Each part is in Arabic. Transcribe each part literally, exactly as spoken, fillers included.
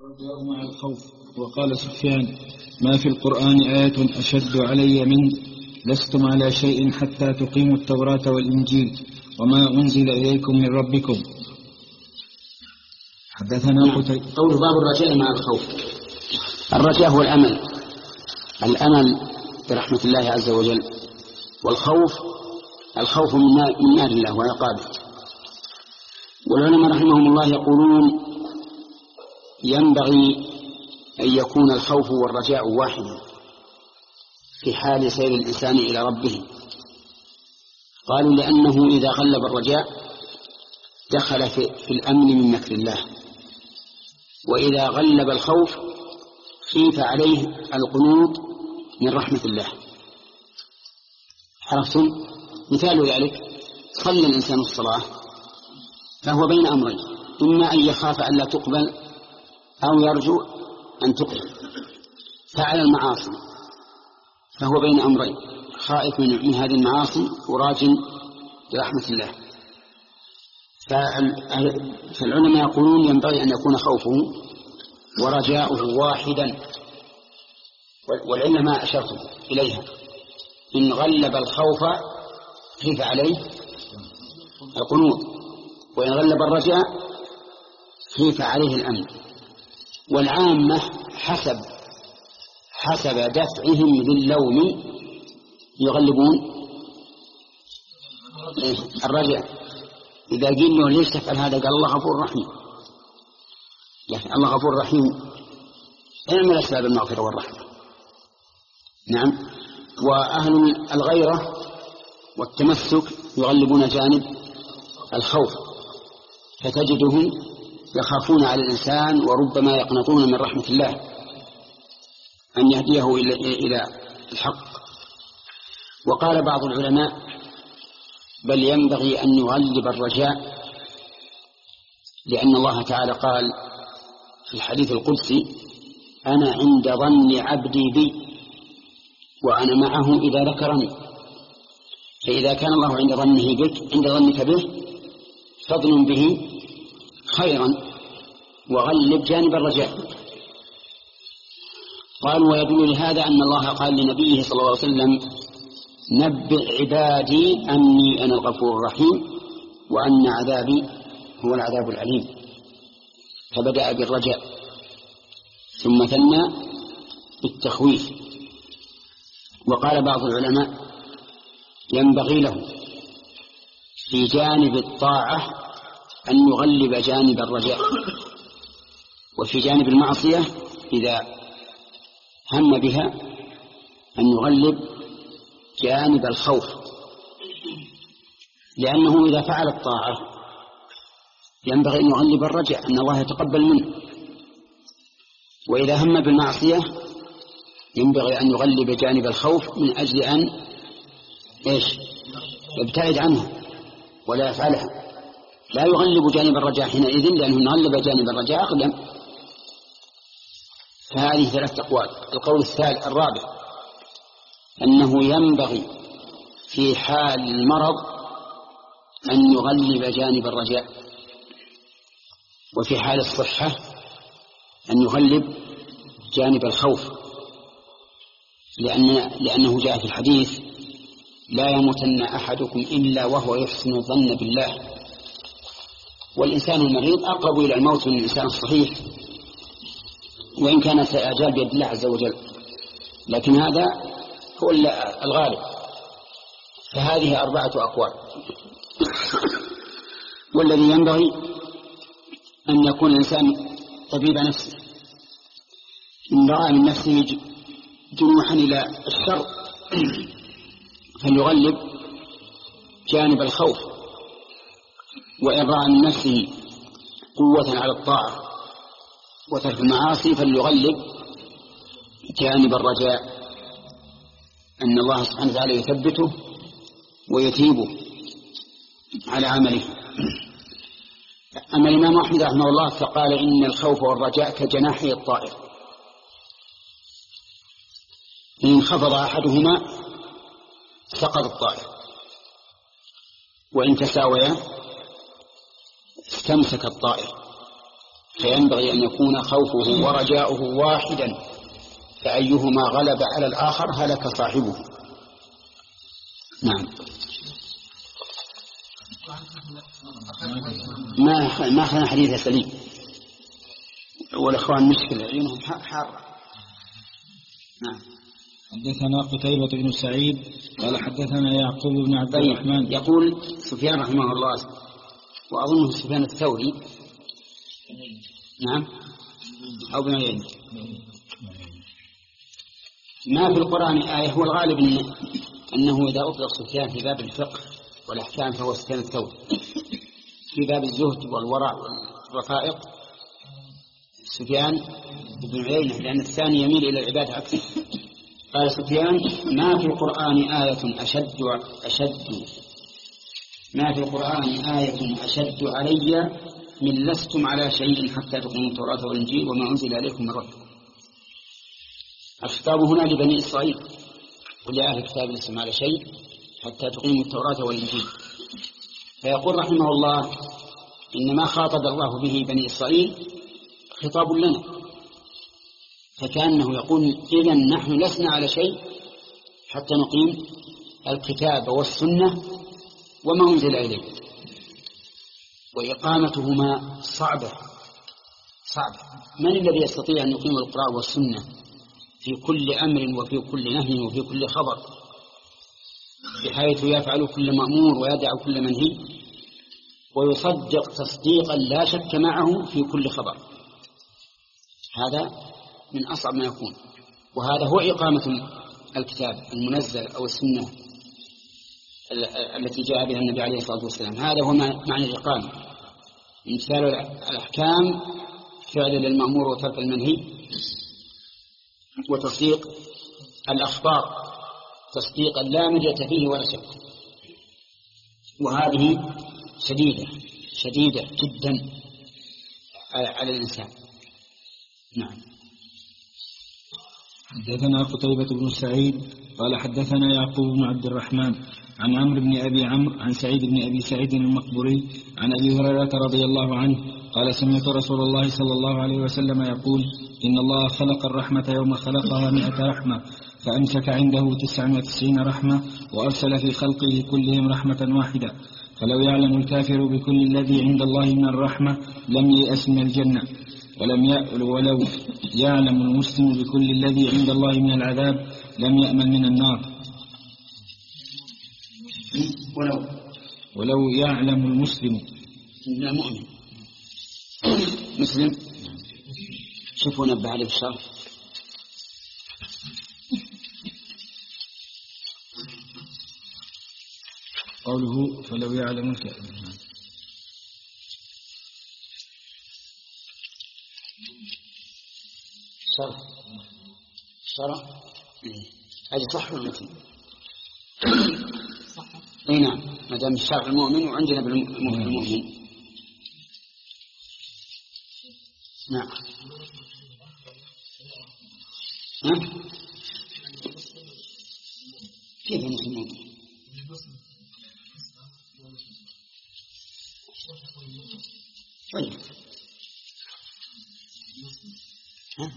الرجاء مع الخوف. وقال سفيان: ما في القرآن آية أشد علي من لستم على شيء حتى تقيموا التوراة والإنجيل وما أنزل إليكم من ربكم. حدثنا قتيبة. قول باب الرجاء مع الخوف. الرجاء هو الأمل، الأمل برحمة الله عز وجل، والخوف الخوف من نار الله وعقابه. والعلماء رحمهم الله يقولون ينبغي أن يكون الخوف والرجاء واحدا في حال سير الإنسان إلى ربه. قالوا لأنه إذا غلب الرجاء دخل في, في الأمن من مكر الله، وإذا غلب الخوف خيف عليه القنوط من رحمة الله. عرفتم؟ مثال ذلك: صلى الإنسان الصلاة فهو بين أمرين، إما أن يخاف أن لا تقبل أو يرجو أن تقبل. فعل المعاصي فهو بين أمرين، خائف من هذه المعاصي وراج برحمة الله. فالعلماء يقولون ينبغي أن يكون خوفه ورجاؤه واحدا، والعلة ما أشرت إليها: إن غلب الخوف خيف عليه القنوط، وإن غلب الرجاء خيف عليه الأمن. والعامة حسب حسب دفعهم للوم يغلبون الرجاء. إذا قيل له ليش تفعل هذا؟ قال الله غفور رحيم. يعني الله غفور رحيم اعمل أسباب المغفرة والرحمة. نعم. وأهل الغيرة والتمسك يغلبون جانب الخوف، فتجدهم يخافون على الإنسان وربما يقنطون من رحمة الله أن يهديه إلى الحق. وقال بعض العلماء: بل ينبغي أن يغلب الرجاء، لأن الله تعالى قال في الحديث القدسي: أنا عند ظن عبدي بي وأنا معه إذا ذكرني. فإذا كان الله عند ظنه بك عند ظنك به فاظن به خيرا وغلب جانب الرجاء. قالوا: ويدل لهذا أن الله قال لنبيه صلى الله عليه وسلم: نبئ عبادي أني أنا الغفور الرحيم وأن عذابي هو العذاب الأليم. فبدأ بالرجاء ثم ثنى بالتخويف. وقال بعض العلماء: ينبغي له في جانب الطاعة أن يغلب جانب الرجاء، وفي جانب المعصية إذا هم بها أن يغلب جانب الخوف، لأنه إذا فعل الطاعة ينبغي أن يغلب الرجاء أن الله يتقبل منه، وإذا هم بالمعصية ينبغي أن يغلب جانب الخوف من أجل أن إيش؟ يبتعد عنها ولا يفعلها. لا يغلب جانب الرجاء حينئذ، لأنه غلب جانب الرجاء أقدم. فهذه ثلاث أقوال. القول الثالث الرابع أنه ينبغي في حال المرض أن يغلب جانب الرجاء، وفي حال الصحة أن يغلب جانب الخوف، لأن لأنه جاء في الحديث: لا يموتن أحدكم إلا وهو يحسن الظن بالله. والإنسان المريض أقرب إلى الموت من الإنسان الصحيح، وإن كانت الأجال بيد الله عز وجل، لكن هذا هو الغالب. فهذه أربعة أقوال. والذي ينبغي أن يكون الإنسان طبيب نفسه، إن رأى من نفسه جنوحا إلى الشر فليغلب جانب الخوف، وإن رأى من نفسه قوة على الطاعة وترك المعاصي فليغلب جانب الرجاء أن الله سبحانه وتعالى يثبته ويثيبه على عمله. أما الإمام أحمد رحمه الله فقال: إن الخوف والرجاء كجناحي الطائر، إن انخفض أحدهما سقط الطائر، وإن تساويا استمسك الطائر. فينبغي أن يكون خوفه ورجاؤه واحدا، فأيهما غلب على الآخر هلك صاحبه. نعم. ما ما أخذنا حديث سليم، والإخوان مشكلة عيونهم حارة. نعم. حدثنا قتيبة بن سعيد قال حدثنا يعقوب بن عبد الرحمن. يقول سفيان رحمه الله، وأظنه سفيان الثوري، نعم، أو بن عيينة، ما في القرآن آية، هو الغالب إن أنه إذا أطلق سفيان في باب الفقه والأحكام فهو سفيان الثوري، في باب الزهد والورع والرفائق سفيان بن عيينة، لأن الثاني يميل إلى العبادة أكثر. قال سفيان: ما في القرآن آية أشد أشد ما في القرآن آية أشد علي من لستم على شيء حتى تقيموا التوراة والإنجيل وما أنزل عليكم من ربكم. الخطاب هنا لبني إسرائيل، ولأهل الكتاب لستم على شيء حتى تقيموا التوراة والإنجيل. فيقول رحمه الله: إنما خاطب الله به بني إسرائيل خطاب لنا، فكأنه يقول: إذن نحن لسنا على شيء حتى نقيم الكتاب والسنة وما أنزل إليه. وإقامتهما صعبة صعبة. من الذي يستطيع أن يقيم القرآن والسنة في كل أمر وفي كل نهي وفي كل خبر، بحيث يفعل كل مأمور ويدع كل منهي ويصدق تصديقا لا شك معه في كل خبر؟ هذا من أصعب ما يكون. وهذا هو إقامة الكتاب المنزل أو السنة التي جاء بها النبي عليه الصلاة والسلام. هذا هو معنى الإقامة: امتثال الأحكام، فعل للمأمور وترك المنهي، وتصديق الأخبار تصديقا لا مرية فيه ولا شك. وهذه شديدة شديدة جدا على الإنسان. نعم. حدثنا قتيبة بن سعيد قال حدثنا يعقوب بن عبد الرحمن عن عمرو بن أبي عمرو عن سعيد بن أبي سعيد المقبوري عن أبي هريرة رضي الله عنه قال: سمعت رسول الله صلى الله عليه وسلم يقول: إن الله خلق الرحمة يوم خلقها مئة رحمة، فأمسك عنده تسعا وتسعين رحمة، وأرسل في خلقه كلهم رحمة واحدة، فلو يعلم الكافر بكل الذي عند الله من الرحمة لم ييأس من الجنة، ولم يأل ولو يعلم المسلم بكل الذي عند الله من العذاب لم يأمن من النار. ولو ولو يعلم المسلم لا مؤمن مسلم. شوفوا نبه عليه بالشرح. قوله فلو يعلم الكافر. شرح شرح هذه صح ولا لا؟ اي نعم، ما دام الشرح المؤمن وعندنا بالمؤمن. نعم. ها؟ كيف المسلمون؟ طيب. ها؟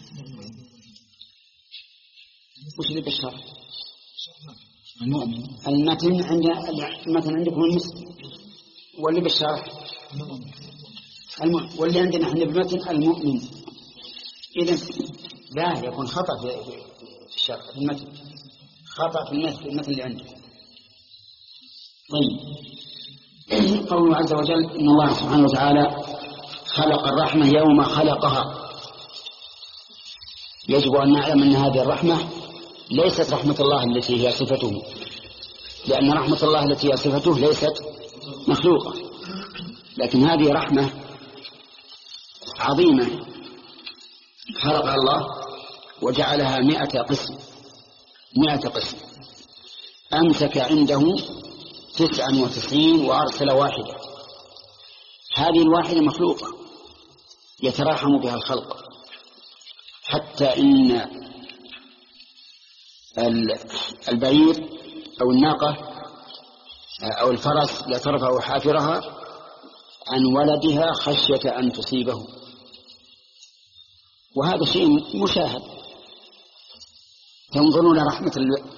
وش اللي بالشرح؟ المؤمن. المتن عند المتن عندكم المسلم، واللي بالشرح الم... واللي عندنا احنا بالمتن المؤمن. إذن لا يكون خطأ في الشرح في المتن، خطأ في المتن اللي عندكم. طيب. قوله عز وجل: إن الله سبحانه وتعالى خلق الرحمة يوم خلقها. يجب أن نعلم أن هذه الرحمة ليست رحمة الله التي هي صفته، لأن رحمة الله التي هي صفته ليست مخلوقة، لكن هذه رحمة عظيمة خلق الله وجعلها مئة قسم مئة قسم. أمسك عنده تسعا وتسعين وأرسل واحدة. هذه الواحدة مخلوقة يتراحم بها الخلق، حتى إن البعير أو الناقة أو الفرس لا ترفع حافرها عن ولدها خشية أن تصيبه، وهذا شيء مشاهد. تنظرون رحمة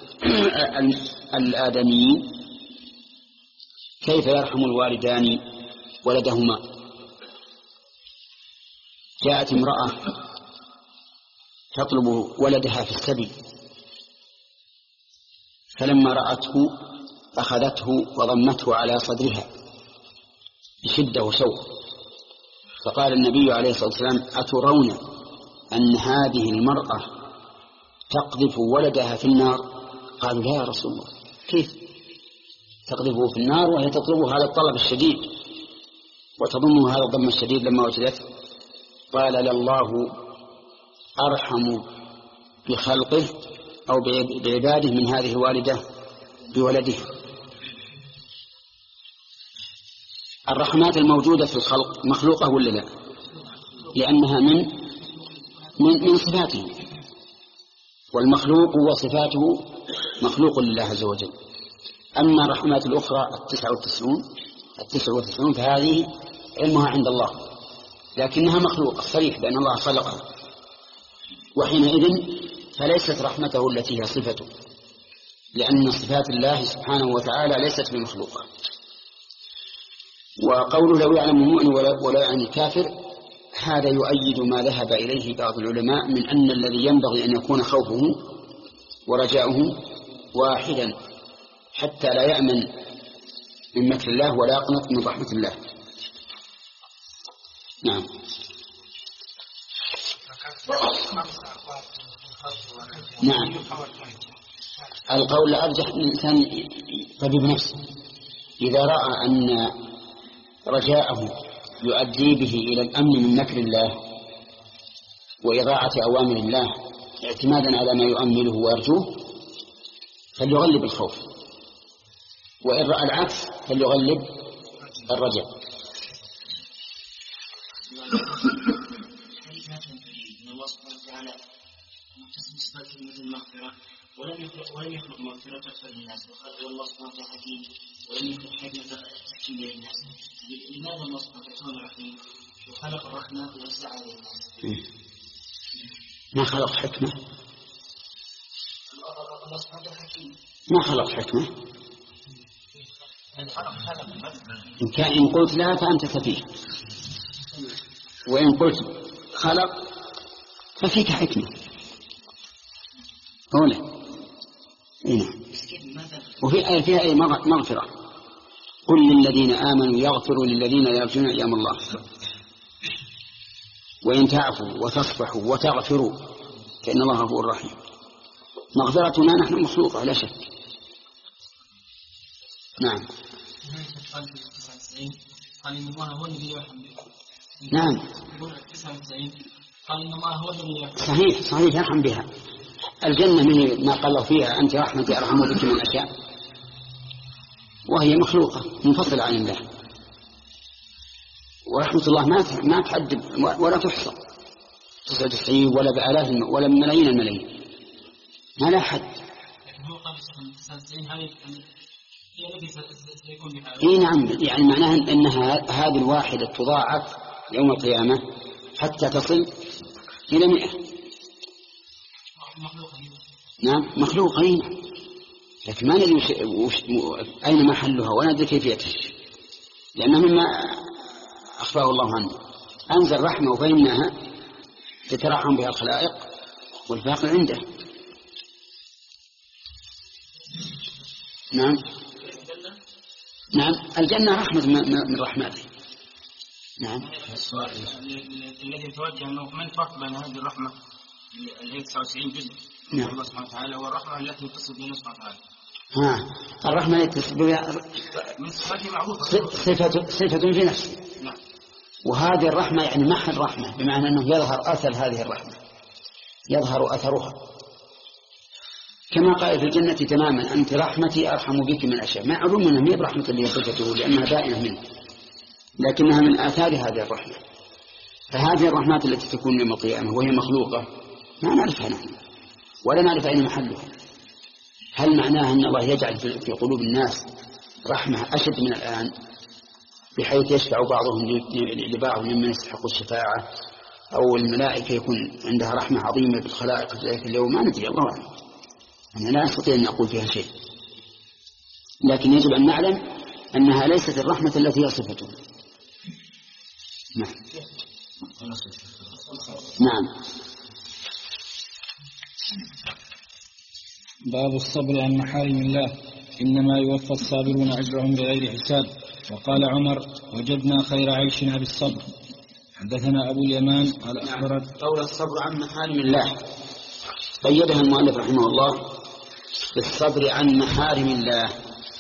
الآدميين كيف يرحم الوالدان ولدهما. جاءت امرأة تطلب ولدها في السبيل، فلما رأته أخذته وضمته على صدرها بشدة وشوق، فقال النبي عليه الصلاة والسلام: أترون أن هذه المرأة تقذف ولدها في النار؟ قالوا: لا يا رسول الله، كيف تقذفه في النار وهي تطلبه هذا الطلب الشديد وتضمه هذا الضم الشديد لما وجدته؟ قال: لله أرحم بخلقه أو بعباده من هذه الوالدة بولدها. الرحمات الموجودة في الخلق مخلوقة ولا لا؟ لأنها من من, من صفاته، والمخلوق وصفاته مخلوق لله عز وجل. أما الرحمات الأخرى التسعة والتسعون التسعة والتسعون فهذه علمها عند الله، لكنها مخلوقة صريح بأن الله خلقها، وحينئذ فليست رحمته التي هي صفته، لأن صفات الله سبحانه وتعالى ليست بمخلوقة. وقوله لو يعلم المؤمن ولا يعلم الكافر، هذا يؤيد ما ذهب إليه بعض العلماء من أن الذي ينبغي أن يكون خوفه ورجاؤه واحدا، حتى لا يأمن من مكر الله ولا يقنط من رحمة الله. نعم. نعم. القول الأرجح أن الإنسان طبيب نفسه إذا رأى أن رجاءه يؤدي به إلى الأمن من مكر الله وإضاعة أوامر الله اعتمادا على ما يؤمله ويرجوه فليغلب الخوف، وإن رأى العكس فليغلب الرجاء. ولم يخلق ولم يخلق مغفرة أكثر للناس، والله سبحانه وتعالى حكيم ولم يخلق حكمة تحكيم للناس. لماذا الله سبحانه وتعالى رحيم وخلق الرحمة ووزع على الناس؟ ما خلق حكمة؟ الله سبحانه وتعالى حكيم. ما خلق حكمة. إن كان إن قلت لا فأنت سفيه، وإن قلت خلق ففيك حكمة. أولا هنا وفي آية فيها أي مغفرة: قل للذين آمنوا يغفروا للذين يرجون أيام الله وإن تعفوا وتصفحوا وتغفروا فإن الله غفور رحيم. مغفرتنا نحن مخلوقة لا شك. نعم. نعم صحيح صحيح يرحم بها. الجنة من ما قال فيها أنت رحمتي أرحم بك من أشياء، وهي مخلوقة منفصلة عن الله، ورحمة الله ما ما تعد ولا تحصى، تسعة وتسعين ولا بآلاف ولا بملايين الملايين، ما لا حد. إيه نعم، يعني معناها أنها هذه الواحدة تضاعف يوم القيامة حتى تصل إلى مئة. نعم مخلوقة، لكن ما ندري أين محلها ولا ندري كيفيتها، لأنها مما أخبره الله عنه. أنزل رحمة وفإنها تترحم بها الخلائق والباقي عنده. نعم نعم الجنة رحمة من رحمته. نعم. الذي يتوجه أنه من الفرق بين هذه الرحمة اللي هي تسعة وتسعين جزء نعم. الله سبحانه وتعالى والرحمة التي تصل بها سبحانه وتعالى؟ ها الرحمة التي تصل بها صفة صفة في نفسه. نعم. وهذه الرحمة يعني محل رحمة، بمعنى أنه يظهر أثر هذه الرحمة، يظهر أثرها، كما قال في الجنة تماما: أنت رحمتي أرحم بك من أشياء. ما علوم أنها هي برحمة اللي صفته لأنها بائنة منه، لكنها من آثار هذه الرحمة. فهذه الرحمات التي تكون يوم القيامة وهي مخلوقة ما نعرفها نحن ولا نعرف أين محلها. هل معناها أن الله يجعل في قلوب الناس رحمة أشد من الآن بحيث يشفع بعضهم لبعض ممن يستحق الشفاعة أو الملائكة يكون عندها رحمة عظيمة بالخلائق في ذلك اليوم، ما ندري، الله أعلم، أنا لا أستطيع أن أقول فيها شيء، لكن يجب أن نعلم أنها ليست الرحمة التي هي صفته. نعم. نعم. باب الصبر عن محارم الله، إنما يوفى الصابرون أجرهم بغير حساب. وقال عمر: وجدنا خير عيشنا بالصبر. حدثنا أبو اليمان قال أخبرت. قول الصبر عن محارم الله قيدها المؤلف رحمه الله بالصبر عن محارم الله،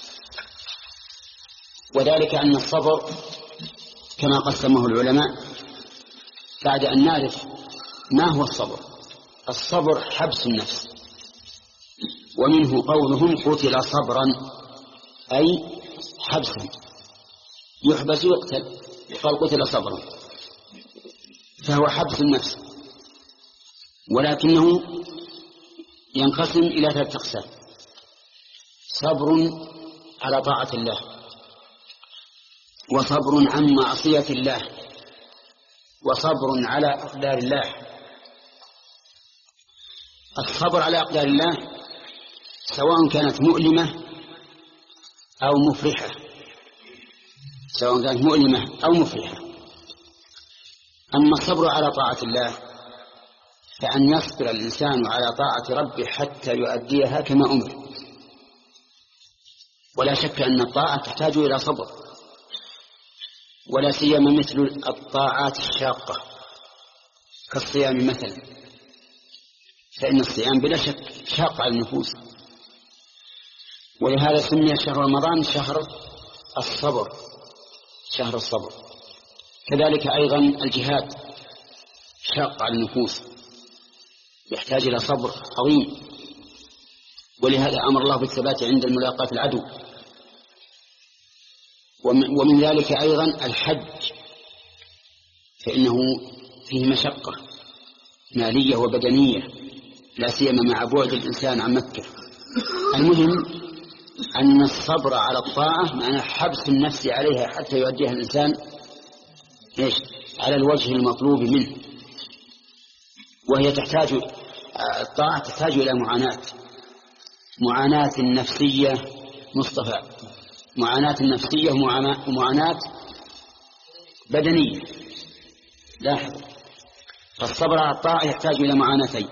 وذلك أن الصبر كما قسمه العلماء بعد أن نعرف ما هو الصبر. الصبر حبس النفس، ومنه قولهم قتل صبرا، أي حبسا، يحبس يقتل، قال قتل صبرا، فهو حبس النفس، ولكنه ينقسم إلى ثلاثة أقسام: صبر على طاعة الله، وصبر عن معصية الله، وصبر على أقدار الله. الصبر على أقدار الله سواء كانت مؤلمة أو مفرحة، سواء كانت مؤلمة أو مفرحة. أما الصبر على طاعة الله فأن يصبر الإنسان على طاعة ربه حتى يؤديها كما أمر، ولا شك أن الطاعة تحتاج إلى صبر، ولا سيما مثل الطاعات الشاقة كالصيام مثلا، فإن الصيام بلا شك شاق على النفوس، ولهذا سمي شهر رمضان شهر الصبر، شهر الصبر. كذلك أيضا الجهاد شاق على النفوس، يحتاج إلى صبر عظيم، ولهذا أمر الله بالثبات عند الملاقاة العدو. ومن ذلك أيضا الحج، فإنه فيه مشقة مالية وبدنية، لا سيما مع بعد الإنسان عن مكة. المهم أن الصبر على الطاعة معنى حبس النفس عليها حتى يؤديها الإنسان إيش؟ على الوجه المطلوب منه، وهي تحتاج، الطاعة تحتاج إلى معاناة، معاناة نفسية مصطفى، معاناة نفسية ومعاناة بدنية. لاحظ، فالصبر على الطاعة يحتاج إلى معاناتين: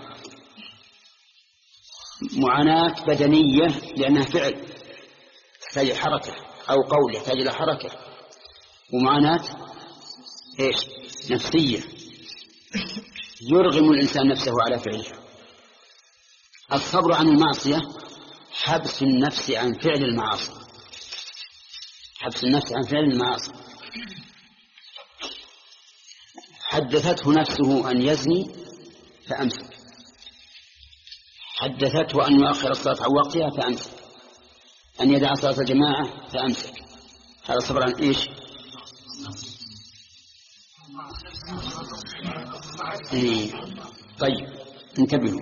معاناة بدنية لأنها فعل يحتاج حركة، أو قول يحتاج إلى حركة، ومعاناة إيش؟ نفسية يرغم الإنسان نفسه على فعلها. الصبر عن المعصية حبس النفس عن فعل المعاصي، حبس النفس عن فعل المعاصي. حدثته نفسه أن يزني فأمسك، حدثته أن يؤخر الصلاة عن وقتها فأمسك، أن يدع صلاة الجماعة فأمسك. هذا صبر عن إيش؟ إيه. طيب انتبهوا،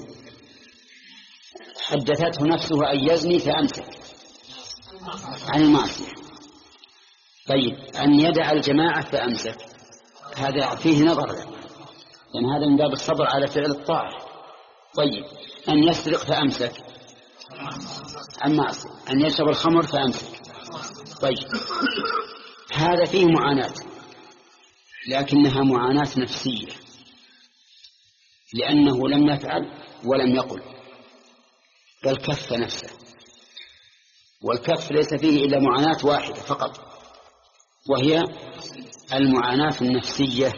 حدثته نفسه أن يزني فأمسك عن المعصية. طيب أن يدع الجماعة فأمسك، هذا فيه نظر، لأن هذا من باب الصبر على فعل الطاعة. طيب أن يسرق فأمسك عن معصية، أن يشرب الخمر فأمسك. طيب هذا فيه معاناة، لكنها معاناة نفسية، لأنه لم يفعل ولم يقل، بل كف نفسه، والكف ليس فيه إلا معاناة واحدة فقط، وهي المعاناة النفسية.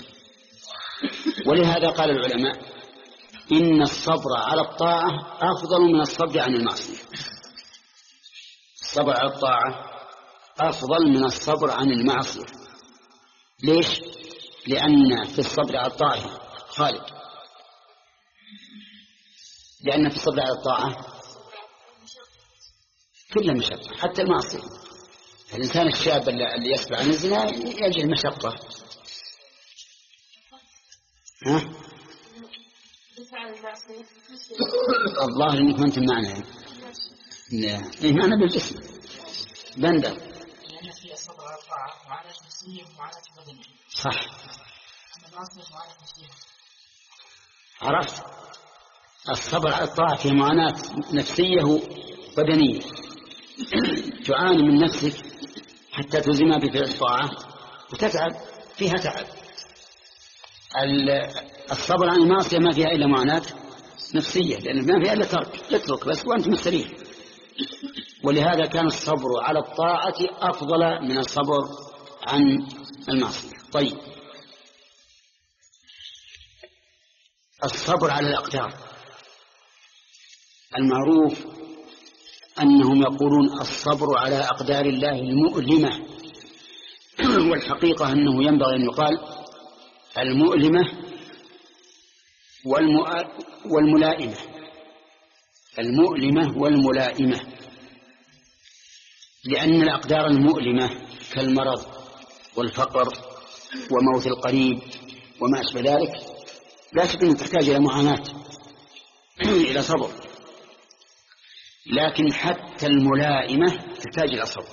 ولهذا قال العلماء إن الصبر على الطاعة أفضل من الصبر عن المعصية. الصبر على الطاعة أفضل من الصبر عن المعصية. ليش؟ لأن في الصبر على الطاعة خالد، لأن في الصبر على الطاعة كل مشقة، حتى المعصية. الإنسان الشاب اللي يصبر عن الزنا يجد مشقة. ها؟ الظاهر إنك أنت معنا. لا، إيه معنا بالجسم بندر. صح، عرفت؟ الصبر على الطاعة فيه معاناة نفسية وبدنية. تعاني من نفسك حتى تلزمها بفعل الطاعة وتتعب فيها تعب. الصبر عن المعصية ما فيها إلا معاناة نفسية، لأن ما فيها إلا ترك، اترك بس وأنت مستريح. ولهذا كان الصبر على الطاعة أفضل من الصبر عن المعصية. طيب، الصبر على الأقدار، المعروف أنهم يقولون الصبر على أقدار الله المؤلمة، والحقيقة أنه ينبغي أن يقال المؤلمة والملائمة، المؤلمة والملائمة، لأن الأقدار المؤلمة كالمرض والفقر وموت القريب وما أشبه ذلك لا شك أن تحتاج إلى معاناة إلى صبر، لكن حتى الملائمة تحتاج إلى صبر،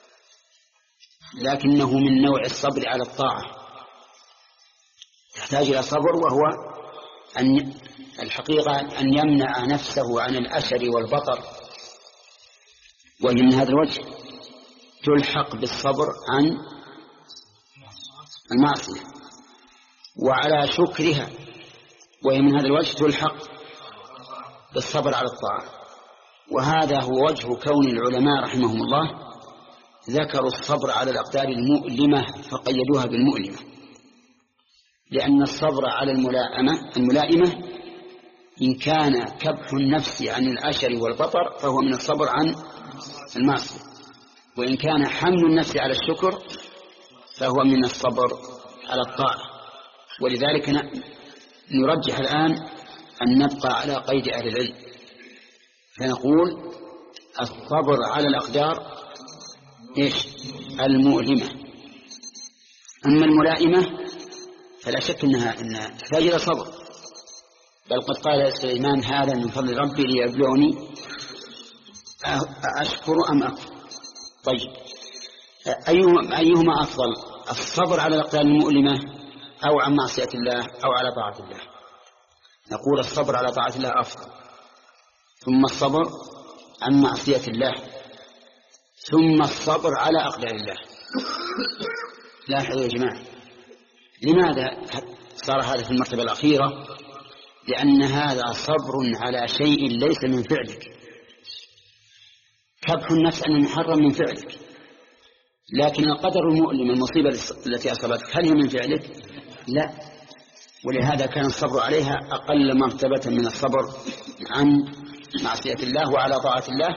لكنه من نوع الصبر على الطاعة تحتاج إلى صبر، وهو أن الحقيقة أن يمنع نفسه عن الأشر والبطر، وهي من هذا الوجه تلحق بالصبر عن المعصية، وعلى شكرها، وهي من هذا الوجه تلحق بالصبر على الطاعة. وهذا هو وجه كون العلماء رحمهم الله ذكروا الصبر على الأقدار المؤلمة فقيدوها بالمؤلمة، لأن الصبر على الملائمة الملائمة إن كان كبح النفس عن الأشر والبطر فهو من الصبر عن المعصية، وإن كان حمل النفس على الشكر فهو من الصبر على الطاعة. ولذلك نرجح الآن أن نبقى على قيد أهل العلم، فنقول الصبر على الأقدار إيش؟ المؤلمة. أما الملائمة فلا شك أنها أنها تحتاج إلى صبر، بل قد قال سليمان هذا من فضل ربي ليبلوني أشكر أم أكفر. طيب، أيهما, أيهما أفضل، الصبر على الأقدار المؤلمة أو عن معصية الله أو على طاعة الله؟ نقول الصبر على طاعة الله أفضل، ثم الصبر عن معصية الله، ثم الصبر على أقدار الله. لاحظوا يا جماعة، لماذا صار هذا في المرتبة الأخيرة؟ لأن هذا صبر على شيء ليس من فعلك، كبح النفس عن المحرم من فعلك، لكن القدر المؤلم المصيبة التي أصابتك هل هي من فعلك؟ لا، ولهذا كان الصبر عليها أقل مرتبة من الصبر عن معصية الله وعلى طاعة الله.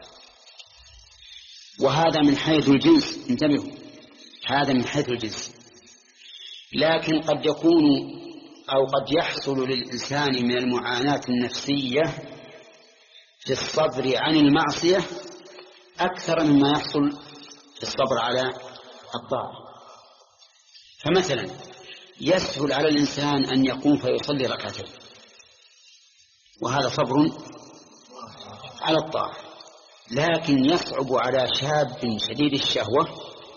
وهذا من حيث الجنس، انتبهوا، هذا من حيث الجنس. لكن قد يكون أو قد يحصل للإنسان من المعاناة النفسية في الصبر عن المعصية أكثر مما يحصل في الصبر على الطاعة. فمثلا يسهل على الإنسان أن يقوم فيصلي ركعتين، وهذا صبر على الطاعة، لكن يصعب على شاب شديد الشهوة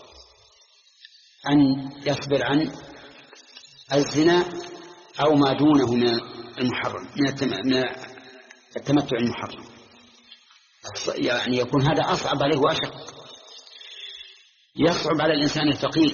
أن يصبر عن الزنا أو ما دونه من المحرم، من التمتع المحرم، يعني يكون هذا أصعب عليه وأشق. يصعب على الإنسان الفقير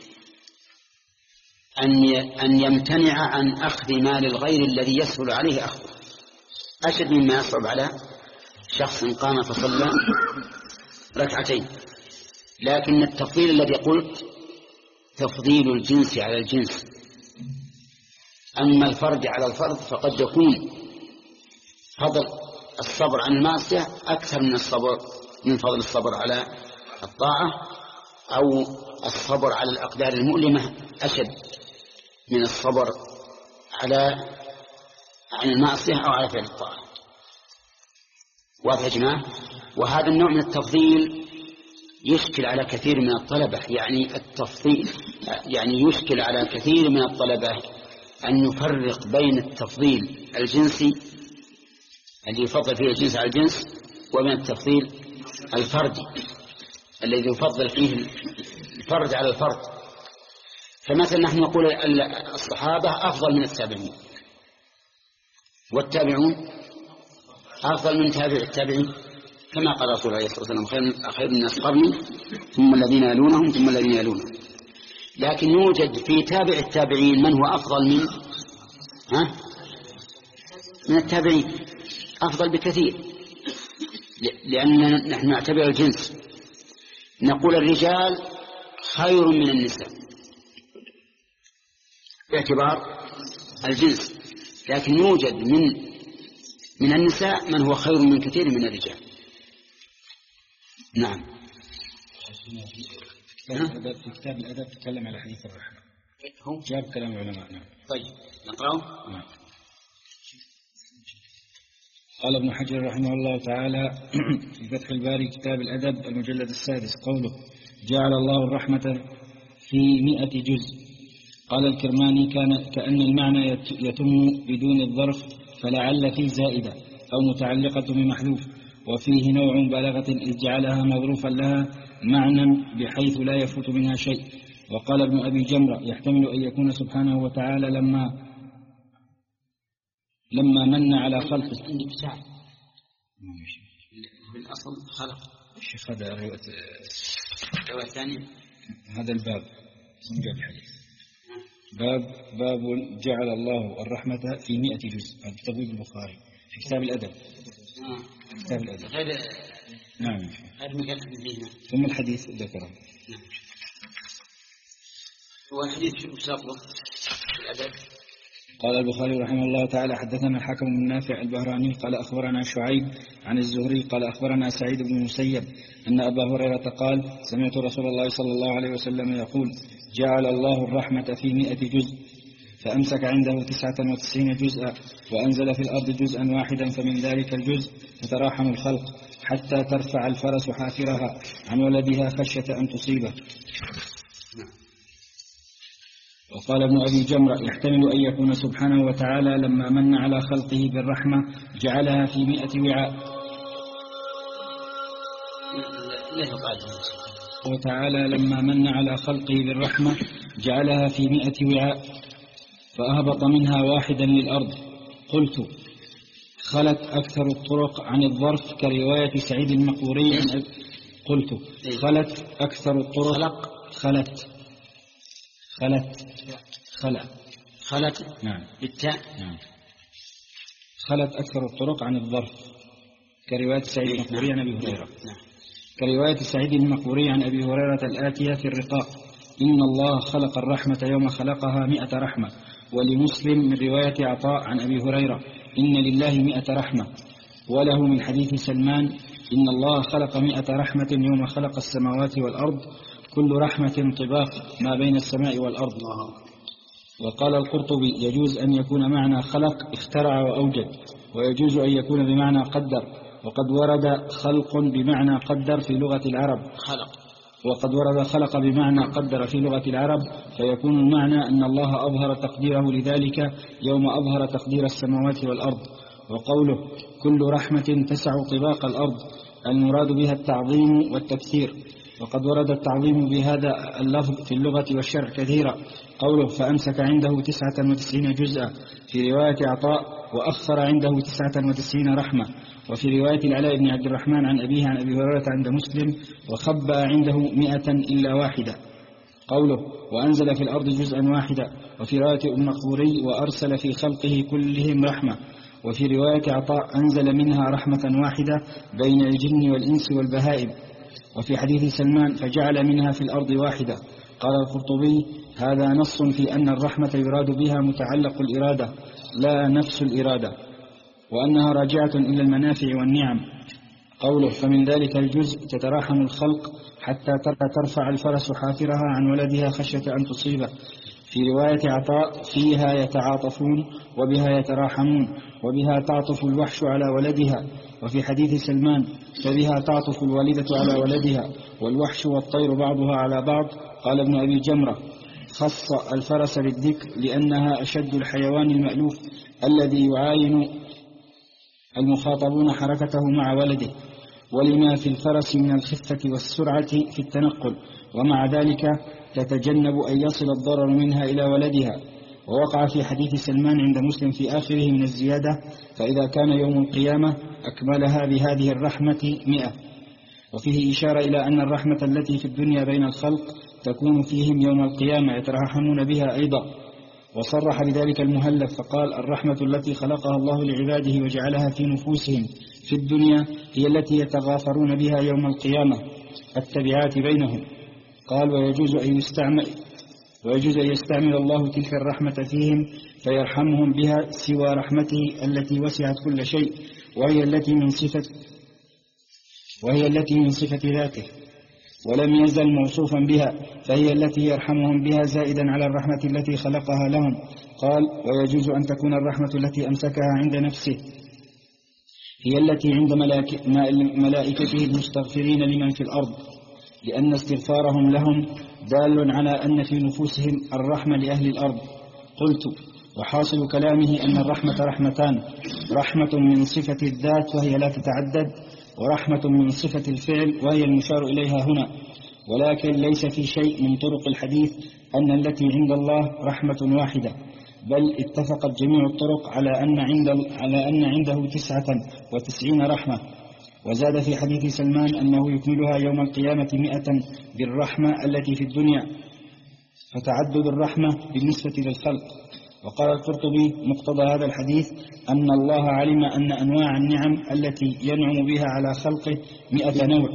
أن أن يمتنع عن أخذ مال الغير الذي يسهل عليه أخذه، أشد مما يصعب على شخص قام فصلى ركعتين. لكن التفضيل الذي قلت تفضيل الجنس على الجنس، أما الفرد على الفرد فقد يكون فضل الصبر عن المعصية أكثر من الصبر من فضل الصبر على الطاعة، أو الصبر على الأقدار المؤلمة أشد من الصبر على عن المعصية أو على فعل الطاعة. واضح يا جماعة؟ وهذا النوع من التفضيل يشكل على كثير من الطلبة، يعني التفضيل يعني يشكل على كثير من الطلبة أن يفرق بين التفضيل الجنسي الذي يفضل فيه الجنس على الجنس وبين التفضيل الفردي الذي يفضل فيه الفرد على الفرد. فمثلا نحن نقول الصحابة أفضل من التابعين، والتابعون أفضل من تابع التابعين، كما قال رسول الله صلى الله عليه وسلم خير الناس قرني ثم الذين يلونهم ثم الذين يلونهم. لكن يوجد في تابع التابعين من هو أفضل من ها من التابعين، أفضل بكثير، لأن نحن نعتبر الجنس، نقول الرجال خير من النساء باعتبار الجنس، لكن يوجد من من النساء من هو خير من كثير من الرجال. نعم. في كتاب الأدب تكلم على حديث الرحمة، هو جاب كلام العلماء. نعم. طيب نقرأه. نعم. قال ابن حجر رحمه الله تعالى في فتح الباري كتاب الأدب المجلد السادس قوله جعل الله الرحمة في مئة جزء. قال الكرماني كان كأن المعنى يتم بدون الظرف، فلعل في زائدة أو متعلقة بمحذوف، وفيه نوع مبالغة إذ جعلها مظروفا لها معنى بحيث لا يفوت منها شيء. وقال ابن أبي جمرة يحتمل أن يكون سبحانه وتعالى لما لما من على خلقه. عندي بساعة بالأصل خلق الشيخ هذا رواية ثانية. هذا الباب من جاب الحديث باب باب جعل الله الرحمة في مئة جزء، هذا تبويب البخاري في كتاب الأدب. آه. كتاب الأدب. غير نعم. غير مكان حديثنا. ثم الحديث ذكره. نعم. هو الحديث شو ساقه في الأدب؟ قال البخاري رحمه الله تعالى حدثنا الحكم بن نافع البهراني قال أخبرنا شعيب عن الزهري قال أخبرنا سعيد بن المسيب أن أبا هريرة قال سمعت رسول الله صلى الله عليه وسلم يقول جعل الله الرحمة في مئة جزء، فأمسك عنده تسعة وتسعين جزءا، وأنزل في الأرض جزءا واحدا، فمن ذلك الجزء تتراحم الخلق حتى ترفع الفرس حافرها عن ولدها خشية أن تصيبه. وقال ابن أبي جمرة يحتمل أن يكون سبحانه وتعالى لما من على خلقه بالرحمة جعلها في مئة وعاء، وتعالى لما من على خلقه بالرحمة جعلها في مئة وعاء فأهبط منها واحدا للأرض. قلت خلت أكثر الطرق عن الظرف كرواية سعيد المقبوري. قلت خلت أكثر الطرق خلق خلت خلت خلت خلت نعم بالتاء. نعم. خلت أكثر الطرق عن الظرف كرواية سعيد المقبوري عن أبي هريرة. كرواية سعيد المقبوري عن أبي هريرة الآتية في الرقاق إن الله خلق الرحمة يوم خلقها مئة رحمة. ولمسلم من رواية عطاء عن أبي هريرة إن لله مئة رحمة. وله من حديث سلمان إن الله خلق مئة رحمة يوم خلق السماوات والأرض كل رحمة طباق ما بين السماء والأرض. وقال القرطبي يجوز أن يكون معنى خلق اخترع وأوجد، ويجوز أن يكون بمعنى قدر، وقد ورد خلق بمعنى قدر في لغة العرب خلق وقد ورد خلق بمعنى قدر في لغة العرب، فيكون المعنى أن الله أظهر تقديره لذلك يوم أظهر تقدير السماوات والأرض. وقوله كل رحمة تسع طباق الأرض المراد بها التعظيم والتكثير، وقد ورد التعظيم بهذا اللفظ في اللغة والشرع كثيرا. قوله فأمسك عنده تسعة وتسعين جزءا في رواية عطاء وأخر عنده تسعة وتسعين رحمة، وفي رواية العلاء بن عبد الرحمن عن أبيه عن أبي هريرة عند مسلم وخبأ عنده مئة إلا واحدة. قوله وأنزل في الأرض جزءا واحدا، وفي رواية المقبوري وأرسل في خلقه كلهم رحمة، وفي رواية عطاء أنزل منها رحمة واحدة بين الجن والإنس والبهائم، وفي حديث سلمان فجعل منها في الأرض واحدة. قال القرطبي هذا نص في أن الرحمة يراد بها متعلق الإرادة لا نفس الإرادة، وأنها راجعة إلى المنافع والنعم. قوله فمن ذلك الجزء تتراحم الخلق حتى ترفع الفرس حافرها عن ولدها خشية أن تصيبه. في رواية عطاء فيها يتعاطفون وبها يتراحمون وبها تعطف الوحش على ولدها. وفي حديث سلمان فبها تعطف الوالدة على ولدها والوحش والطير بعضها على بعض. قال ابن أبي جمرة خص الفرس بالذكر لأنها أشد الحيوان المألوف الذي يعاين المخاطبون حركته مع ولده. ولما في الفرس من الخفة والسرعة في التنقل، ومع ذلك تتجنب أن يصل الضرر منها إلى ولدها. ووقع في حديث سلمان عند مسلم في آخره من الزيادة: فإذا كان يوم القيامة أكملها بهذه الرحمة مئة. وفيه إشارة إلى أن الرحمة التي في الدنيا بين الخلق تكون فيهم يوم القيامة يترحمون بها أيضا. وصرح بذلك المهلب فقال: الرحمة التي خلقها الله لعباده وجعلها في نفوسهم في الدنيا هي التي يتغافرون بها يوم القيامة التبعات بينهم. قال: ويجوز أن يستعمل ويجوز أن يستعمل الله تلك الرحمة فيهم فيرحمهم بها سوى رحمته التي وسعت كل شيء، وهي التي من صفة وهي التي من صفة ذاته ولم يزل موصوفا بها، فهي التي يرحمهم بها زائدا على الرحمة التي خلقها لهم. قال: ويجوز أن تكون الرحمة التي أمسكها عند نفسه هي التي عند ملائكته المستغفرين لمن في الأرض، لأن استغفارهم لهم دال على أن في نفوسهم الرحمة لأهل الأرض. قلت: وحاصل كلامه أن الرحمة رحمتان: رحمة من صفة الذات وهي لا تتعدد، ورحمة من صفة الفعل وهي المشار إليها هنا. ولكن ليس في شيء من طرق الحديث أن التي عند الله رحمة واحدة، بل اتفقت جميع الطرق على أن, عند على أن عنده تسعة وتسعين رحمة. وزاد في حديث سلمان أنه يكملها يوم القيامة مئة بالرحمة التي في الدنيا، فتعدد الرحمة بالنسبة للخلق. وقال القرطبي: مقتضى هذا الحديث أن الله علم أن أنواع النعم التي ينعم بها على خلقه مئة نوع.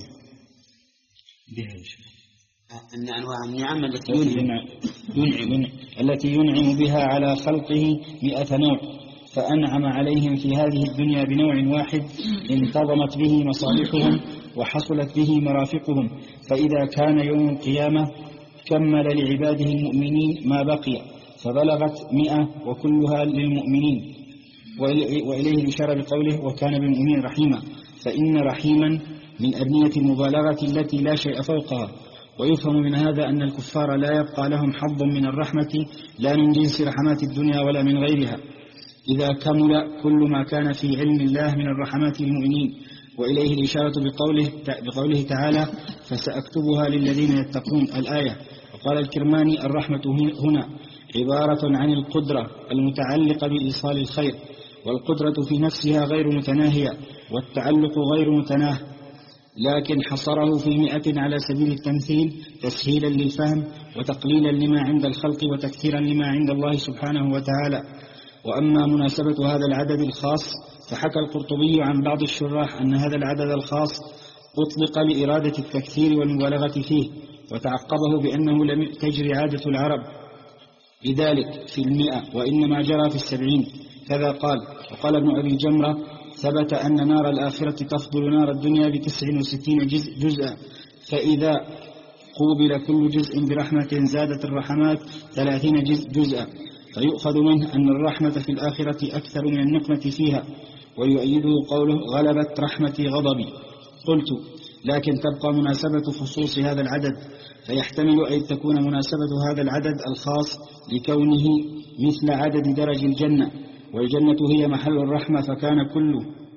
أن أنواع النعم التي ينعم, ينعم التي ينعم بها على خلقه مئة نوع، فأنعم عليهم في هذه الدنيا بنوع واحد انتظمت به مصالحهم وحصلت به مرافقهم، فإذا كان يوم القيامة كمل لعباده المؤمنين ما بقي، فبلغت مئة وكلها للمؤمنين. وإليه الإشارة بقوله: وكان بالمؤمنين رحيما، فإن رحيما من أبنية المبالغة التي لا شيء فوقها. ويفهم من هذا أن الكفار لا يبقى لهم حظ من الرحمة لا من جنس رحمات الدنيا ولا من غيرها، إذا كمل كل ما كان في علم الله من الرحمات للمؤمنين. وإليه الإشارة بقوله, بقوله تعالى: فسأكتبها للذين يتقون الآية. وقال الكرماني: الرحمة هنا عبارة عن القدرة المتعلقة بإيصال الخير، والقدرة في نفسها غير متناهية، والتعلق غير متناه، لكن حصره في مئة على سبيل التمثيل تسهيلا للفهم وتقليلا لما عند الخلق وتكثيرا لما عند الله سبحانه وتعالى. وأما مناسبة هذا العدد الخاص فحكى القرطبي عن بعض الشراح أن هذا العدد الخاص أطلق لإرادة التكثير والمبالغة فيه، وتعقبه بأنه لم تجري عادة العرب بذلك في المئة، وإنما جرى في السبعين. كذا قال. وقال ابن أبي جمرة: ثبت أن نار الآخرة تفضل نار الدنيا بتسع وستين جزءا، فإذا قوبل كل جزء برحمة زادت الرحمات ثلاثين جزءا، فيؤخذ منه أن الرحمة في الآخرة أكثر من النقمة فيها. ويؤيده قوله: غلبت رحمتي غضبي. قلت: لكن تبقى مناسبة خصوص هذا العدد، فيحتمل أن تكون مناسبة هذا العدد الخاص لكونه مثل عدد درج الجنة، والجنة هي محل الرحمة، فكان كل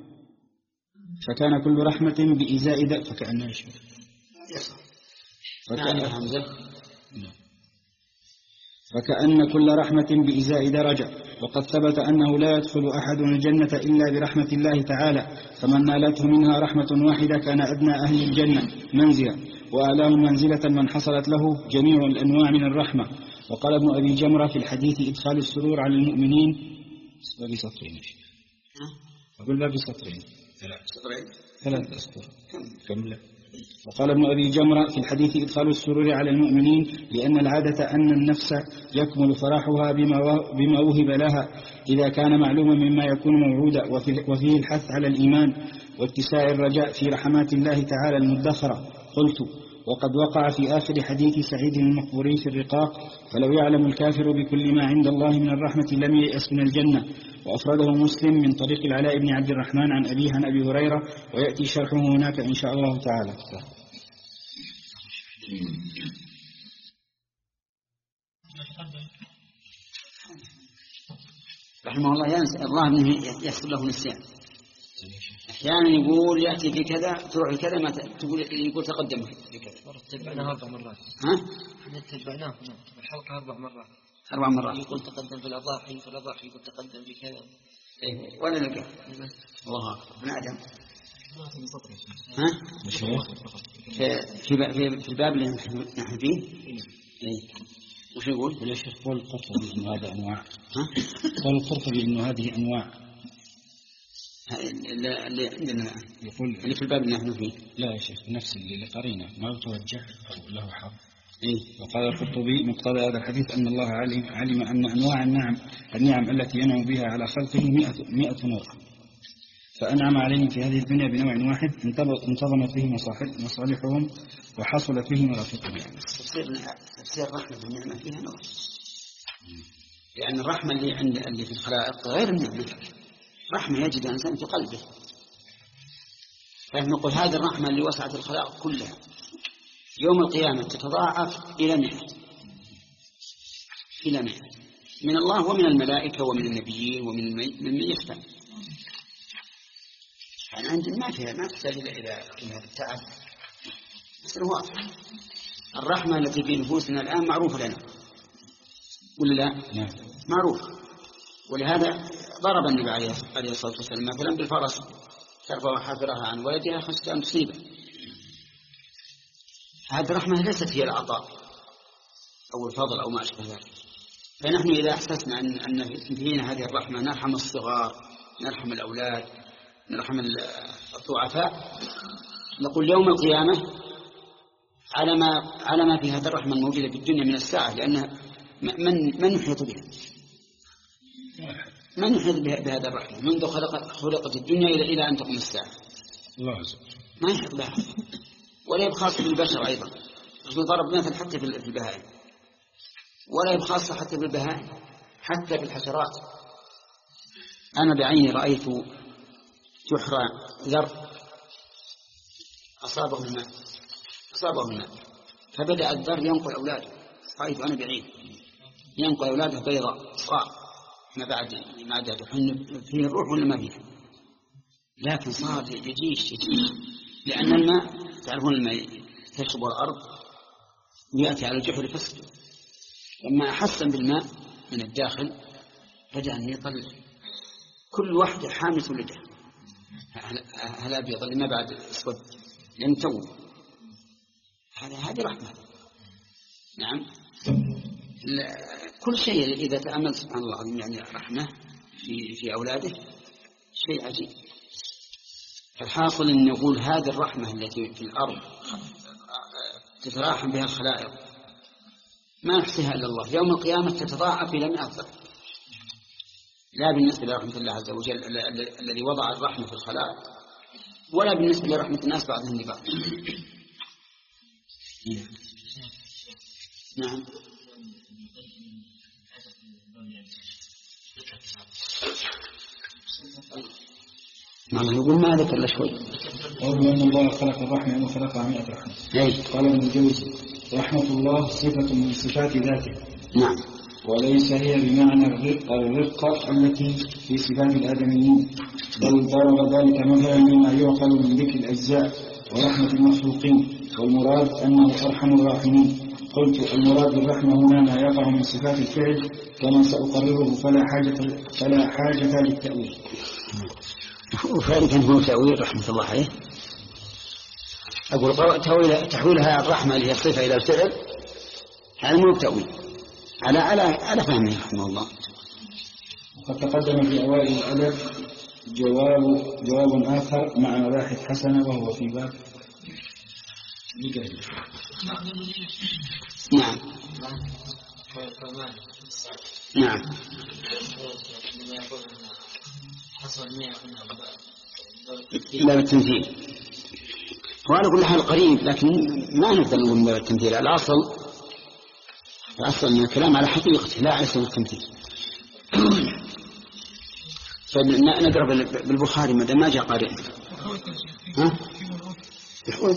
فكان كل رحمة بإزاء د... فكأن فكأن... فكأن كل رحمة بإزاء درجة. وقد ثبت أنه لا يدخل أحد الجنة إلا برحمة الله تعالى، فمن نالته منها رحمة واحدة كان أدنى أهل الجنة منزلة، وأعلاهم منزلة من حصلت له جميع الأنواع من الرحمة. وقال ابن أبي جمرة في الحديث: إدخال السرور على المؤمنين باقي سطرين. أقول باقي سطرين ثلاث أسطر كملة. وقال ابن أبي جمرة في الحديث: إدخال السرور على المؤمنين، لأن العادة أن النفس يكمل فرحها بما وهب لها إذا كان معلوما مما يكون موعودا، وفيه الحث على الإيمان واتساع الرجاء في رحمات الله تعالى المدخرة. قلت: وقد وقع في آخر حديث سعيد المقبوري في الرقاق: فلو يعلم الكافر بكل ما عند الله من الرحمة لم ييأس من الجنة. وأفرده مسلم من طريق العلاء بن عبد الرحمن عن أبيه عن أبي هريرة، ويأتي شرحه هناك إن شاء الله تعالى. رحمه الله ينسى الله منه يحصل له نسيان. أحيانا يقول يأتي بكذا تروح لكذا ما تقول يقول تقدم بكذا. تبعناه أربع مرات. ها؟ تبعناه في الحلقة أربع مرات. أربع مرات. يقول تقدم في الأضاحي في الأضاحي يقول تقدم بكذا. إيه ولا نلقى. الله أكبر نعم. ها؟ في في في الباب اللي نحن فيه. إيه. وش يقول؟ ولا شيخ قول القرطبي إنه هذا أنواع. ها؟ قول القرطبي إنه هذه أنواع. اللي عندنا يقول اللي في الباب اللي نحن فيه. لا يا شيخ نفس اللي قرينا ما توجه أو له حظ. إيه؟ وقال القرطبي مقتضى هذا الحديث أن الله علم, علم أن أنواع النعم النعم التي ينعم بها على خلقه مئة, مئة نوع، فأنعم عليهم في هذه الدنيا بنوع واحد انتظمت به مصالحهم وحصلت به مرافقهم. يعني تفسير الرحمة بالنعمة فيها نوع، لأن الرحمة اللي عند اللي في الخلائق غير النعمة، رحمة يجد الإنسان في قلبه، فنقول هذه الرحمة اللي وسعت الخلائق كلها يوم القيامة تتضاعف إلى مئة إلى مئة من الله ومن الملائكة ومن النبيين ومن من يشفع. يعني عندنا ما فيها ما تحتاج إلى إلى التعب، بس واضح. الرحمة التي في نفوسنا الآن معروفة لنا ولا لا؟ نعم معروف. ولهذا ضرب النبي عليه الصلاة والسلام مثلا بالفرس ترفع حافرها عن ولدها خشية أن تصيبه. هذه الرحمة ليست هي العطاء أو الفضل أو ما أشبه ذلك. فنحن إذا أحسسنا أن أن فينا هذه الرحمة نرحم الصغار، نرحم الأولاد، نرحم الضعفاء، نقول يوم القيامة على ما على ما في هذه الرحمة الموجودة في الدنيا من الساعة، لأن من من يحيط بها؟ من يحيط بهذا الرحمة منذ خلق خلقت الدنيا إلى إلى أن تقوم الساعة؟ الله عز وجل ما يحيط بها، ولا يبخاص بالبشر أيضا. ضرب مثل حتى في البهائم، ولا يبخاص حتى بالبهائم، حتى بالحشرات. أنا بعيني رأيت جحر ذر أصابه الماء أصابه الماء فبدأ الذر ينقل أولاده، رأيت أنا بعيد ينقل أولاده بيضاء صار ما بعد ما عاد حن فيه الروح ولا ما فيه، لكن صار يجيش يجيش لأن الماء تعرفون الماء تشرب الأرض ويأتي على الجحر فسد. لما أحسن بالماء من الداخل بدأ أن يطلع كل واحدة حامل ولدها، هل أبيض اللي ما بعد اسود ينتو. هذا هذه رحمة. نعم كل شيء إذا تأمل سبحان الله العظيم يعني رحمة في في أولاده شيء عجيب. الحاصل أن نقول هذه الرحمة التي في الأرض تتراحم بها الخلائق ما يحصيها إلا الله، يوم القيامة تتضاعف إلى مئة ضعف. لا بالنسبة لرحمة الله عز وجل الذي وضع الرحمة في الخلائق، ولا بالنسبة لرحمة الناس بعضهم لبعض. نعم نعم يقول ما ذكر له شوي. قالوا أن الله خلق الرحمة وخلقها مئة رحمة. قال ابن الجوزي رحمة الله صفة من صفات ذاته. نعم. وليس هي بمعنى الرقة التي في صفات الآدميين، بل ضرب ذلك مثلا مما يعقل من ذكر الأجزاء ورحمة المخلوقين، والمراد أنه أرحم الراحمين. قلت المراد بالرحمة هنا ما يقع من صفات الفعل كما سأقرره فلا حاجة فلا حاجة للتأويل. وفعلا كان هو تأويل رحمة الله عليه. أقول تأويل تحويلها الرحمة اللي هي الصفة إلى الفعل هذا مو تأويل على على على فهمه رحمه الله. وقد تقدم في أوائل الأدب جواب جواب آخر مع مباحث حسنة وهو في باب نعم نعم باب التمثيل. وعلى كل حال قريب، لكن ما نقدر نقول من باب التمثيل. الأصل الأصل أن الكلام على حقيقته لا على سبيل التمثيل. فنقرأ بالبخاري ماذا ما جاء قارئ. ها؟ يحوز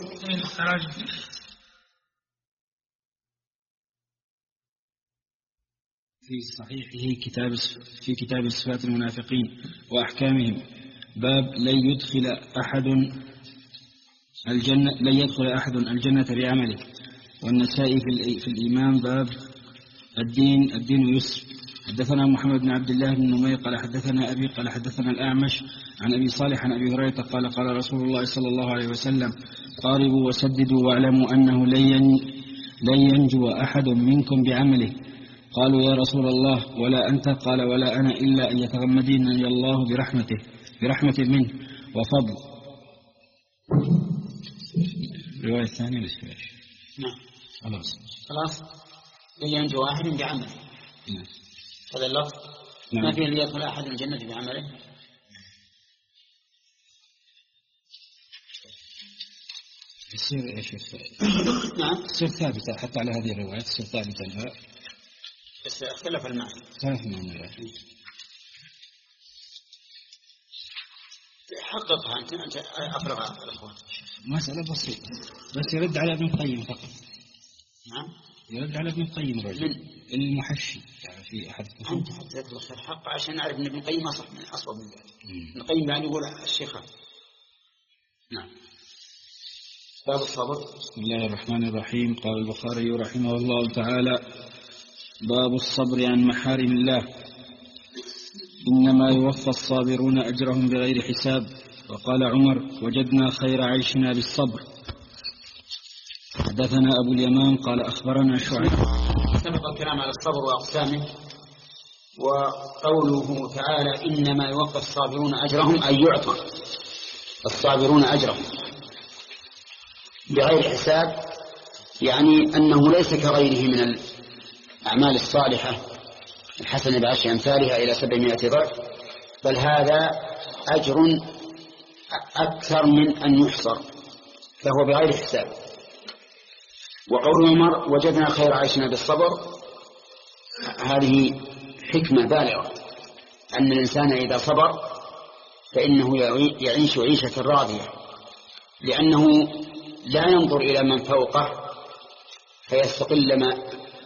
في صحيحه كتاب في كتاب صفات المنافقين وأحكامهم باب لن يدخل أحد الجنة لن يدخل أحد الجنة بعمله. والنسائي في, في الإيمان باب الدين الدين يسر. حدثنا محمد بن عبد الله بن نمير قال حدثنا أبي قال حدثنا الأعمش عن أبي صالح عن أبي هريرة قال قال رسول الله صلى الله عليه وسلم قاربوا وسددوا واعلموا أنه لن ينجو أحد منكم بعمله. قالوا يا رسول الله ولا أنت؟ قال ولا أنا إلا أن يتغمدني الله برحمته برحمة منه وفضل. الرواية الثانية للشيخ. نعم خلاص خلاص لن ينجو أحد بعمله. نعم هذا اللفظ نعم. ما فيه ليدخل أحد الجنة بعمله. يصير ايش نعم تصير ثابتة حتى على هذه الرواية تصير ثابتة لها بس اختلف المعنى. ثلاث معنى حققها أنت أنت أفرغها الأخوان. مسألة بسيطة بس يرد على ابن القيم فقط. نعم يرد على ابن القيم الرجل المحشي يعني في أحد أنت حتى تدخل الحق عشان نعرف أن ابن القيم أصح من أصوب من ذلك. ابن القيم يعني يقول الشيخ. نعم. باب الصبر. بسم الله الرحمن الرحيم. قال البخاري رحمه الله تعالى باب الصبر عن محارم الله. إنما يوفى الصابرون أجرهم بغير حساب. وقال عمر وجدنا خير عيشنا بالصبر. حدثنا أبو اليمان قال أخبرنا شعيب. سبق الكلام على الصبر وأقسامه. وقوله تعالى إنما يوفى الصابرون أجرهم أي يعطى الصابرون أجرهم بغير حساب، يعني أنه ليس كغيره من الأعمال الصالحة الحسنة بعشر أمثالها إلى سبعمائة ضعف، بل هذا أجر أكثر من أن يحصر، فهو بغير حساب. وقول عمر وجدنا خير عيشنا بالصبر، هذه حكمة بالغة، أن الإنسان إذا صبر فإنه يعيش عيشة راضية، لأنه لا ينظر إلى من فوقه فيستقل ما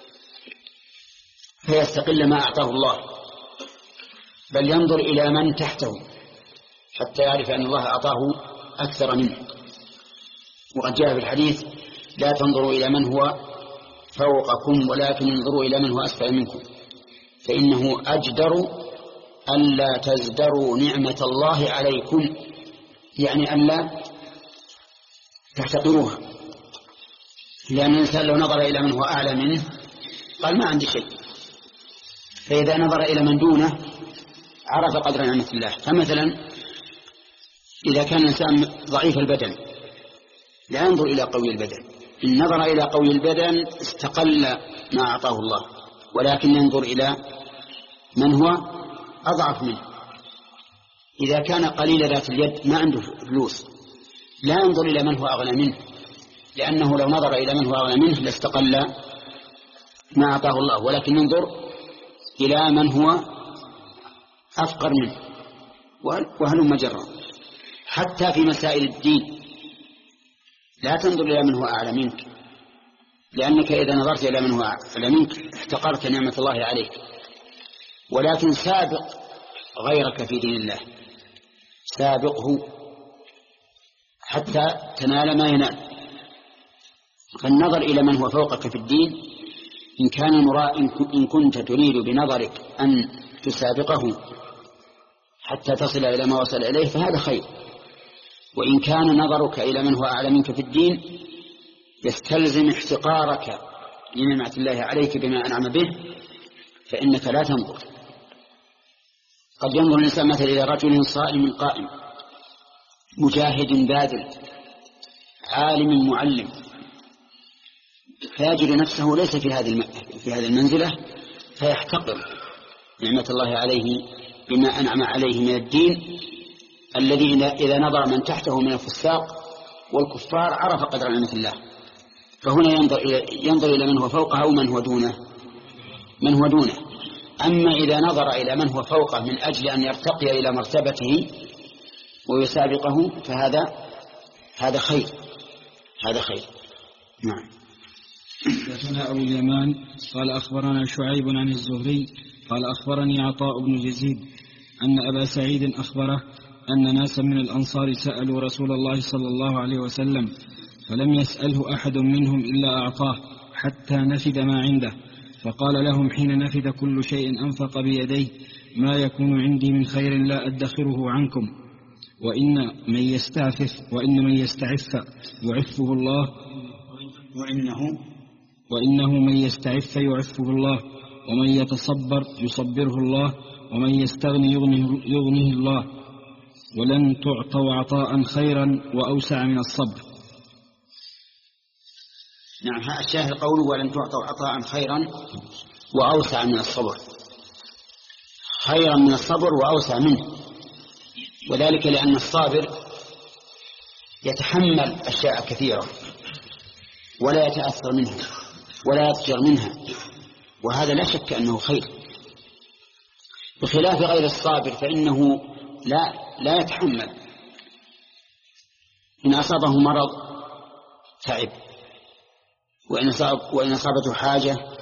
فيستقل ما أعطاه الله، بل ينظر إلى من تحته حتى يعرف أن الله أعطاه أكثر منه. وقد جاء في الحديث لا تنظروا إلى من هو فوقكم ولكن انظروا إلى من هو أسفل منكم، فإنه أجدر ألا تزدروا نعمة الله عليكم، يعني ألا تحتقروها، لأن الإنسان لو نظر إلى من هو أعلى منه قال ما عندي شيء، فإذا نظر إلى من دونه عرف قدر نعمة الله. فمثلا إذا كان الإنسان ضعيف البدن لا ينظر إلى قوي البدن، إن نظر إلى قوي البدن استقل ما أعطاه الله، ولكن ينظر إلى من هو أضعف منه. إذا كان قليل ذات اليد ما عنده فلوس لا ينظر إلى من هو أغنى منه، لأنه لو نظر إلى من هو أغنى منه لاستقل ما أعطاه الله، ولكن ينظر إلى من هو أفقر منه. وهلم جرا حتى في مسائل الدين لا تنظر إلى من هو أعلى منك، لأنك إذا نظرت إلى من هو أعلى منك احتقرت نعمة الله عليك، ولكن سابق غيرك في دين الله، سابقه حتى تنال ما ينال. فالنظر إلى من هو فوقك في الدين إن كان مرا إن كنت تريد بنظرك أن تسابقه حتى تصل إلى ما وصل إليه فهذا خير، وإن كان نظرك إلى من هو أعلى منك في الدين يستلزم احتقارك لنعمة الله عليك بما أنعم به فإنك لا تنظر. قد ينظر الإنسان مثلا إلى رجل صائم قائم مجاهد باذل عالم معلم، فيجد نفسه ليس في هذه في هذه المنزلة فيحتقر نعمة الله عليه بما أنعم عليه من الدين الذي إذا نظر من تحته من الفساق والكفار عرف قدر نعمة الله. فهنا ينظر إلى, ينظر إلى من هو فوقه أو من هو دونه من هو دونه. أما إذا نظر إلى من هو فوقه من أجل أن يرتقي إلى مرتبته ويسابقه فهذا هذا خير هذا خير. نعم. حدثنا أبو اليمان قال أخبرنا شعيب عن الزهري قال أخبرني عطاء بن يزيد أن أبا سعيد أخبره أن ناسا من الأنصار سألوا رسول الله صلى الله عليه وسلم فلم يسأله أحد منهم إلا أعطاه حتى نفد ما عنده، فقال لهم حين نفد كل شيء أنفق بيديه: ما يكون عندي من خير لا أدخره عنكم، وإن من يستعفف وإن من يستعف يعفه الله وإنه وإنه من يستعف يعفه الله، ومن يتصبر يصبره الله، ومن يستغني يغنه, يغنه الله، ولن تعطوا عطاء خيرا وأوسع من الصبر. نعم، الشاهد قوله: ولن تعطوا عطاء خيرا وأوسع من الصبر. خيرا من الصبر وأوسع منه، وذلك لأن الصابر يتحمل أشياء كثيرة ولا يتأثر منها ولا يضجر منها، وهذا لا شك أنه خير، بخلاف غير الصابر فإنه لا لا يتحمل. إن أصابه مرض تعب، وإن أصابته حاجة